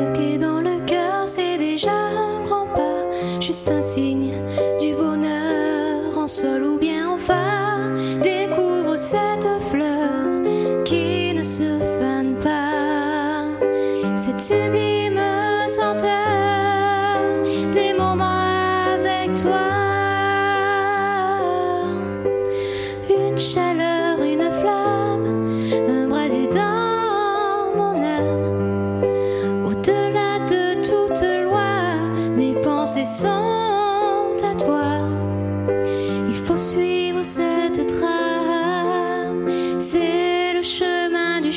Une clé dans le cœur, c'est déjà un grand pas, juste un signe du bonheur en sol ou bien en fa. Découvre cette fleur qui ne se fane pas, cette sublime senteur des moments avec toi. Une chaleur, une flamme, un brasier dans mon âme. Au-delà de toute loi, mes pensées sont à toi. Il faut suivre cette trame, c'est le chemin du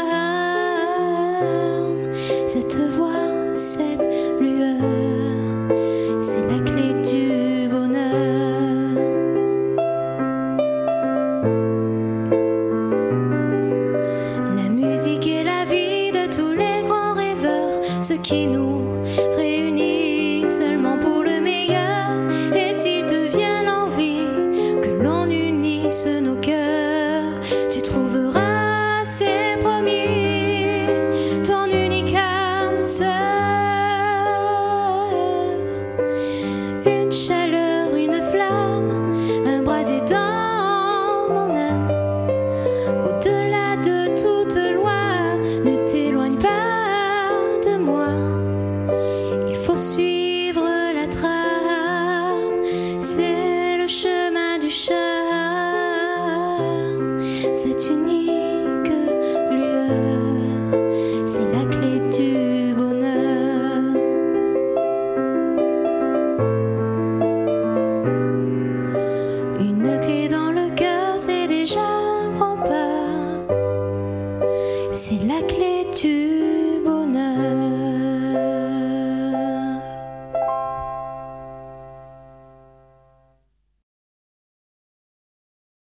charme. Cette voix, cette lueur, c'est la clé du bonheur. La musique est la vie de tous les grands rêveurs, ceux qui nous réunissent seulement pour le meilleur. Et s'il te vient l'envie que l'on unisse nos cœurs, tu trouveras, c'est promis, ton unique âme sœur. Une chaleur, une flamme, un brasier dans mon âme. Au-delà de toute loi, ne t'éloigne pas de moi. Il faut suivre la trame, c'est le chemin du charme. Cette unique lueur, c'est la clé du bonheur. Une clé dans le cœur, c'est déjà un grand pas, c'est la clé du bonheur.